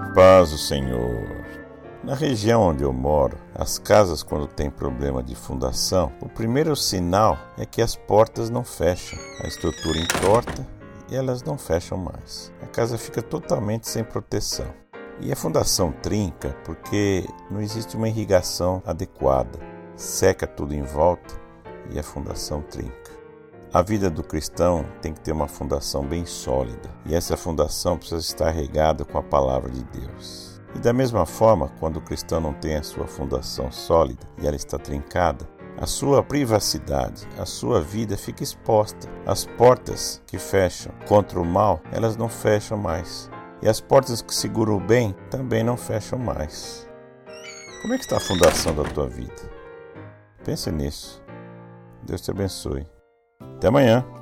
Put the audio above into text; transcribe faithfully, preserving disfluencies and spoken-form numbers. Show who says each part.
Speaker 1: paz do Senhor. Na região onde eu moro, as casas, quando tem problema de fundação, o primeiro sinal é que as portas não fecham, a estrutura entorta e elas não fecham mais. A casa fica totalmente sem proteção. E a fundação trinca porque não existe uma irrigação adequada, seca tudo em volta e a fundação trinca. A vida do cristão tem que ter uma fundação bem sólida, e essa fundação precisa estar regada com a palavra de Deus. E da mesma forma, quando o cristão não tem a sua fundação sólida e ela está trincada, a sua privacidade, a sua vida fica exposta. As portas que fecham contra o mal, elas não fecham mais. E as portas que seguram o bem também não fecham mais. Como é que está a fundação da tua vida? Pense nisso. Deus te abençoe. Até amanhã.